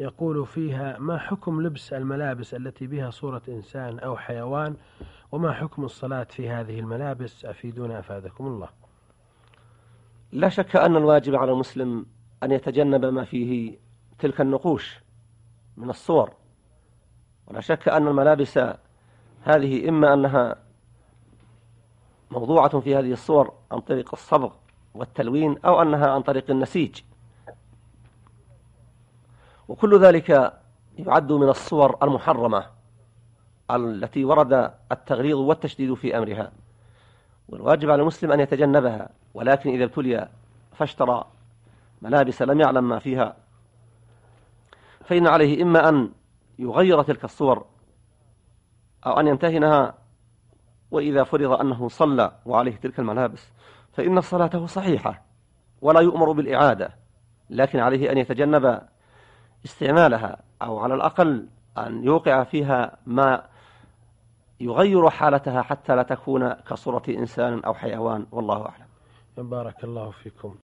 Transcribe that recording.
يقول فيها: ما حكم لبس الملابس التي بها صورة إنسان أو حيوان، وما حكم الصلاة في هذه الملابس؟ أفيدونا أفادكم الله. لا شك أن الواجب على المسلم أن يتجنب ما فيه تلك النقوش من الصور، ولا شك أن الملابس هذه إما أنها موضوعة في هذه الصور عن طريق الصبغ والتلوين، أو أنها عن طريق النسيج، وكل ذلك يعد من الصور المحرمة التي ورد التغليظ والتشديد في أمرها، والواجب على المسلم أن يتجنبها. ولكن إذا ابتلي فاشترى ملابس لم يعلم ما فيها، فإن عليه إما أن يغير تلك الصور أو أن يمتهنها، وإذا فرض أنه صلى وعليه تلك الملابس فإن صلاته صحيحة ولا يؤمر بالإعادة، لكن عليه أن يتجنب استعمالها، أو على الأقل أن يوقع فيها ما يغير حالتها حتى لا تكون كصورة إنسان أو حيوان، والله أعلم. بارك الله فيكم.